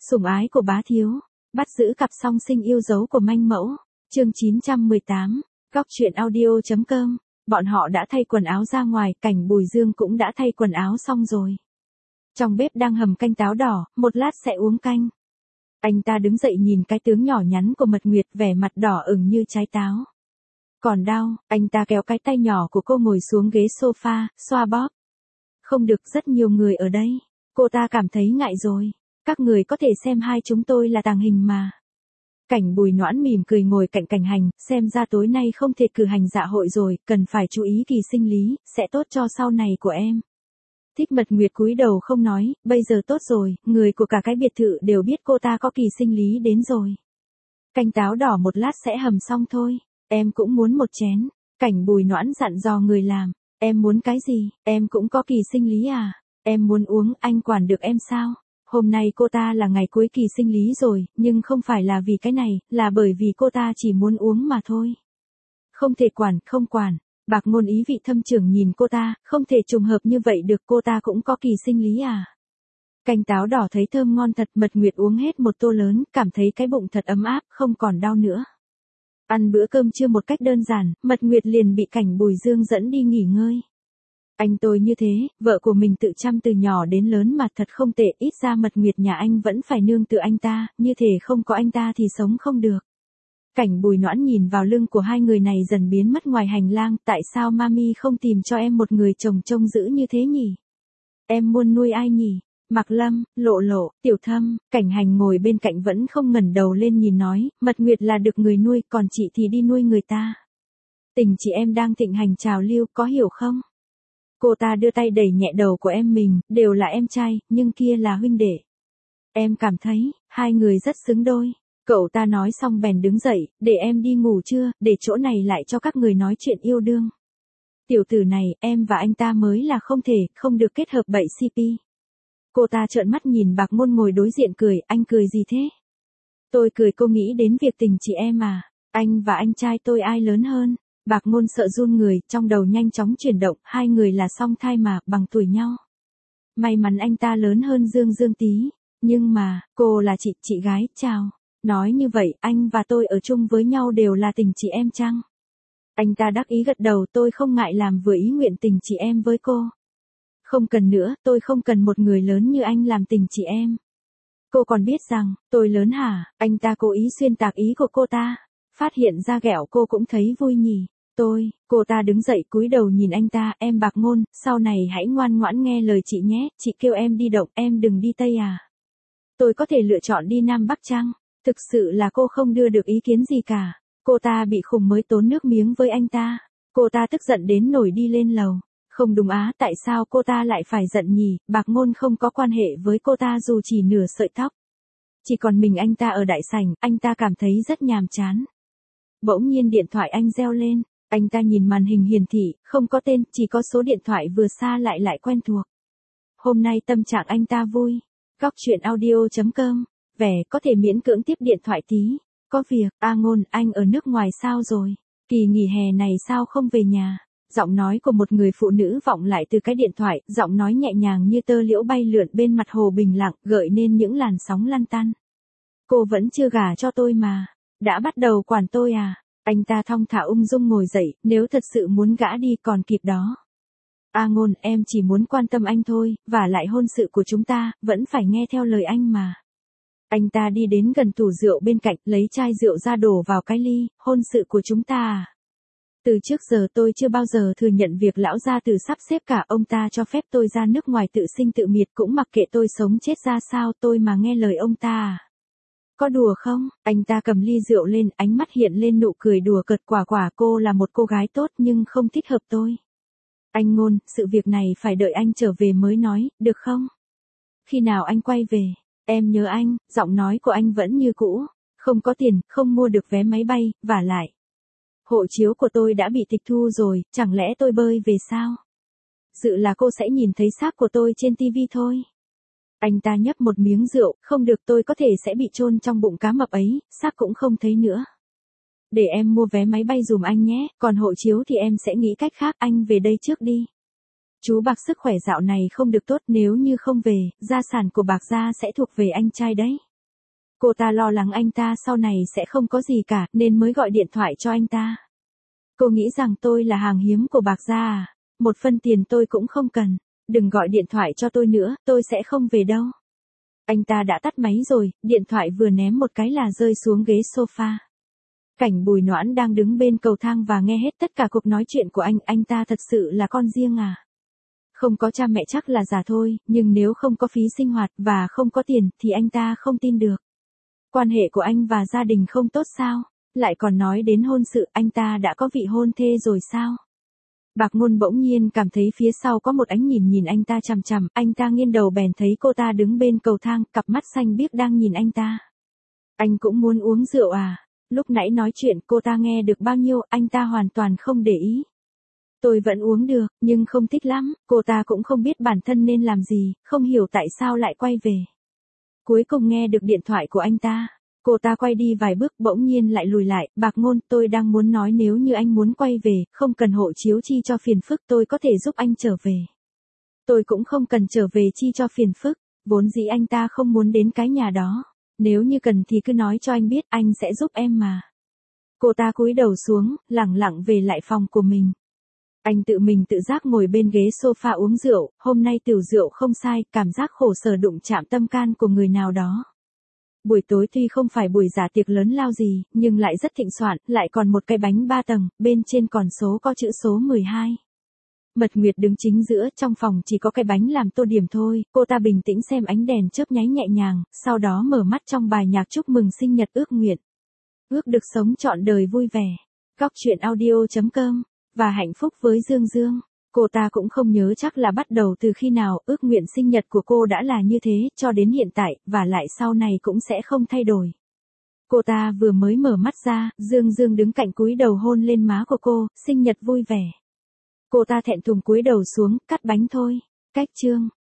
Sủng ái của bá thiếu, bắt giữ cặp song sinh yêu dấu của manh mẫu, chương 918, góc truyện audio.com, bọn họ đã thay quần áo ra ngoài, Cảnh Bùi Dương cũng đã thay quần áo xong rồi. Trong bếp đang hầm canh táo đỏ, một lát sẽ uống canh. Anh ta đứng dậy nhìn cái tướng nhỏ nhắn của Mật Nguyệt, vẻ mặt đỏ ửng như trái táo. Còn đau, anh ta kéo cái tay nhỏ của cô ngồi xuống ghế sofa, xoa bóp. Không được, rất nhiều người ở đây. Cô ta cảm thấy ngại rồi. Các người có thể xem hai chúng tôi là tàng hình mà. Cảnh Bùi Noãn mỉm cười ngồi cạnh Cảnh Hành, xem ra tối nay không thể cử hành dạ hội rồi, cần phải chú ý kỳ sinh lý, sẽ tốt cho sau này của em. Thích Mật Nguyệt cúi đầu không nói, bây giờ tốt rồi, người của cả cái biệt thự đều biết cô ta có kỳ sinh lý đến rồi. Canh táo đỏ một lát sẽ hầm xong thôi, em cũng muốn một chén. Cảnh Bùi Noãn dặn dò người làm, em muốn cái gì, em cũng có kỳ sinh lý à, em muốn uống, anh quản được em sao? Hôm nay cô ta là ngày cuối kỳ sinh lý rồi, nhưng không phải là vì cái này, là bởi vì cô ta chỉ muốn uống mà thôi. Không thể quản, không quản. Bạc Ngôn ý vị thâm trường nhìn cô ta, không thể trùng hợp như vậy được, cô ta cũng có kỳ sinh lý à. Canh táo đỏ thấy thơm ngon thật, Mật Nguyệt uống hết một tô lớn, cảm thấy cái bụng thật ấm áp, không còn đau nữa. Ăn bữa cơm trưa một cách đơn giản, Mật Nguyệt liền bị Cảnh Bùi Dương dẫn đi nghỉ ngơi. Anh tôi như thế, vợ của mình tự chăm từ nhỏ đến lớn mà thật không tệ, ít ra Mật Nguyệt nhà anh vẫn phải nương tựa anh ta, như thể không có anh ta thì sống không được. Cảnh Bùi Noãn nhìn vào lưng của hai người này dần biến mất ngoài hành lang, tại sao mami không tìm cho em một người chồng trông giữ như thế nhỉ? Em muốn nuôi ai nhỉ? Mạc Lâm, Lộ Lộ, Tiểu Thâm, Cảnh Hành ngồi bên cạnh vẫn không ngẩng đầu lên nhìn nói, Mật Nguyệt là được người nuôi, còn chị thì đi nuôi người ta. Tình chị em đang thịnh hành trào lưu, có hiểu không? Cô ta đưa tay đẩy nhẹ đầu của em mình, đều là em trai, nhưng kia là huynh đệ. Em cảm thấy, hai người rất xứng đôi. Cậu ta nói xong bèn đứng dậy, để em đi ngủ chưa, để chỗ này lại cho các người nói chuyện yêu đương. Tiểu tử này, em và anh ta mới là không thể, không được kết hợp bậy CP. Cô ta trợn mắt nhìn Bạc Ngôn ngồi đối diện cười, anh cười gì thế? Tôi cười, cô nghĩ đến việc tình chị em à, anh và anh trai tôi ai lớn hơn? Bạc Ngôn sợ run người, trong đầu nhanh chóng chuyển động, hai người là song thai mà, bằng tuổi nhau. May mắn anh ta lớn hơn Dương Dương tí, nhưng mà, cô là chị gái, chào. Nói như vậy, anh và tôi ở chung với nhau đều là tình chị em chăng? Anh ta đắc ý gật đầu, tôi không ngại làm vừa ý nguyện tình chị em với cô. Không cần nữa, tôi không cần một người lớn như anh làm tình chị em. Cô còn biết rằng, tôi lớn hả? Anh ta cố ý xuyên tạc ý của cô ta. Phát hiện ra ghẹo cô cũng thấy vui nhỉ. Cô ta đứng dậy cúi đầu nhìn anh ta, em Bạc Ngôn, sau này hãy ngoan ngoãn nghe lời chị nhé, chị kêu em đi Đông, em đừng đi Tây à. Tôi có thể lựa chọn đi Nam Bắc chăng? Thực sự là cô không đưa được ý kiến gì cả. Cô ta bị khùng mới tốn nước miếng với anh ta. Cô ta tức giận đến nổi đi lên lầu. Không đúng á, tại sao cô ta lại phải giận nhỉ? Bạc Ngôn không có quan hệ với cô ta dù chỉ nửa sợi tóc. Chỉ còn mình anh ta ở đại sảnh, anh ta cảm thấy rất nhàm chán. Bỗng nhiên điện thoại anh reo lên. Anh ta nhìn màn hình hiển thị, không có tên, chỉ có số điện thoại vừa xa lại quen thuộc. Hôm nay tâm trạng anh ta vui. Góc truyện audio.com, vẻ có thể miễn cưỡng tiếp điện thoại tí. Có việc, Ngôn, anh ở nước ngoài sao rồi? Kỳ nghỉ hè này sao không về nhà? Giọng nói của một người phụ nữ vọng lại từ cái điện thoại, giọng nói nhẹ nhàng như tơ liễu bay lượn bên mặt hồ bình lặng, gợi nên những làn sóng lăn tăn. Cô vẫn chưa gả cho tôi mà. Đã bắt đầu quản tôi à? Anh ta thong thả ung dung ngồi dậy, nếu thật sự muốn gã đi còn kịp đó. Ngôn, em chỉ muốn quan tâm anh thôi, và lại hôn sự của chúng ta, vẫn phải nghe theo lời anh mà. Anh ta đi đến gần tủ rượu bên cạnh, lấy chai rượu ra đổ vào cái ly, hôn sự của chúng ta à? Từ trước giờ tôi chưa bao giờ thừa nhận việc lão gia tử sắp xếp cả, ông ta cho phép tôi ra nước ngoài tự sinh tự miệt, cũng mặc kệ tôi sống chết ra sao, tôi mà nghe lời ông ta à? Có đùa không? Anh ta cầm ly rượu lên, ánh mắt hiện lên nụ cười đùa cợt, quả cô là một cô gái tốt nhưng không thích hợp tôi. Anh Ngôn, sự việc này phải đợi anh trở về mới nói, được không? Khi nào anh quay về? Em nhớ anh, giọng nói của anh vẫn như cũ. Không có tiền, không mua được vé máy bay, vả lại. Hộ chiếu của tôi đã bị tịch thu rồi, chẳng lẽ tôi bơi về sao? Dự là cô sẽ nhìn thấy xác của tôi trên TV thôi. Anh ta nhấp một miếng rượu, không được, tôi có thể sẽ bị chôn trong bụng cá mập ấy, xác cũng không thấy nữa. Để em mua vé máy bay dùm anh nhé, còn hộ chiếu thì em sẽ nghĩ cách khác, anh về đây trước đi. Chú Bạc sức khỏe dạo này không được tốt, nếu như không về, gia sản của Bạc gia sẽ thuộc về anh trai đấy. Cô ta lo lắng anh ta sau này sẽ không có gì cả, nên mới gọi điện thoại cho anh ta. Cô nghĩ rằng tôi là hàng hiếm của Bạc gia à? Một phân tiền tôi cũng không cần. Đừng gọi điện thoại cho tôi nữa, tôi sẽ không về đâu. Anh ta đã tắt máy rồi, điện thoại vừa ném một cái là rơi xuống ghế sofa. Cảnh Bùi Noãn đang đứng bên cầu thang và nghe hết tất cả cuộc nói chuyện của anh ta thật sự là con riêng à? Không có cha mẹ chắc là giả thôi, nhưng nếu không có phí sinh hoạt và không có tiền thì anh ta không tin được. Quan hệ của anh và gia đình không tốt sao? Lại còn nói đến hôn sự, anh ta đã có vị hôn thê rồi sao? Bạc Ngôn bỗng nhiên cảm thấy phía sau có một ánh nhìn anh ta chằm chằm, anh ta nghiêng đầu bèn thấy cô ta đứng bên cầu thang, cặp mắt xanh biếc đang nhìn anh ta. Anh cũng muốn uống rượu à? Lúc nãy nói chuyện cô ta nghe được bao nhiêu, anh ta hoàn toàn không để ý. Tôi vẫn uống được, nhưng không thích lắm, cô ta cũng không biết bản thân nên làm gì, không hiểu tại sao lại quay về. Cuối cùng nghe được điện thoại của anh ta. Cô ta quay đi vài bước bỗng nhiên lại lùi lại, Bạc Ngôn, tôi đang muốn nói nếu như anh muốn quay về, không cần hộ chiếu chi cho phiền phức, tôi có thể giúp anh trở về. Tôi cũng không cần trở về chi cho phiền phức, vốn dĩ anh ta không muốn đến cái nhà đó. Nếu như cần thì cứ nói cho anh biết, anh sẽ giúp em mà. Cô ta cúi đầu xuống, lẳng lặng về lại phòng của mình. Anh tự mình tự giác ngồi bên ghế sofa uống rượu, hôm nay tiểu rượu không sai, cảm giác khổ sở đụng chạm tâm can của người nào đó. Buổi tối tuy không phải buổi giả tiệc lớn lao gì, nhưng lại rất thịnh soạn, lại còn một cái bánh 3 tầng, bên trên còn số có chữ số 12. Mật Nguyệt đứng chính giữa, trong phòng chỉ có cái bánh làm tô điểm thôi, cô ta bình tĩnh xem ánh đèn chớp nháy nhẹ nhàng, sau đó mở mắt trong bài nhạc chúc mừng sinh nhật ước nguyện. Ước được sống trọn đời vui vẻ. Góc truyện audio.com, và hạnh phúc với Dương Dương. Cô ta cũng không nhớ chắc là bắt đầu từ khi nào, ước nguyện sinh nhật của cô đã là như thế, cho đến hiện tại, và lại sau này cũng sẽ không thay đổi. Cô ta vừa mới mở mắt ra, Dương Dương đứng cạnh cúi đầu hôn lên má của cô, sinh nhật vui vẻ. Cô ta thẹn thùng cúi đầu xuống, cắt bánh thôi. Cách chương.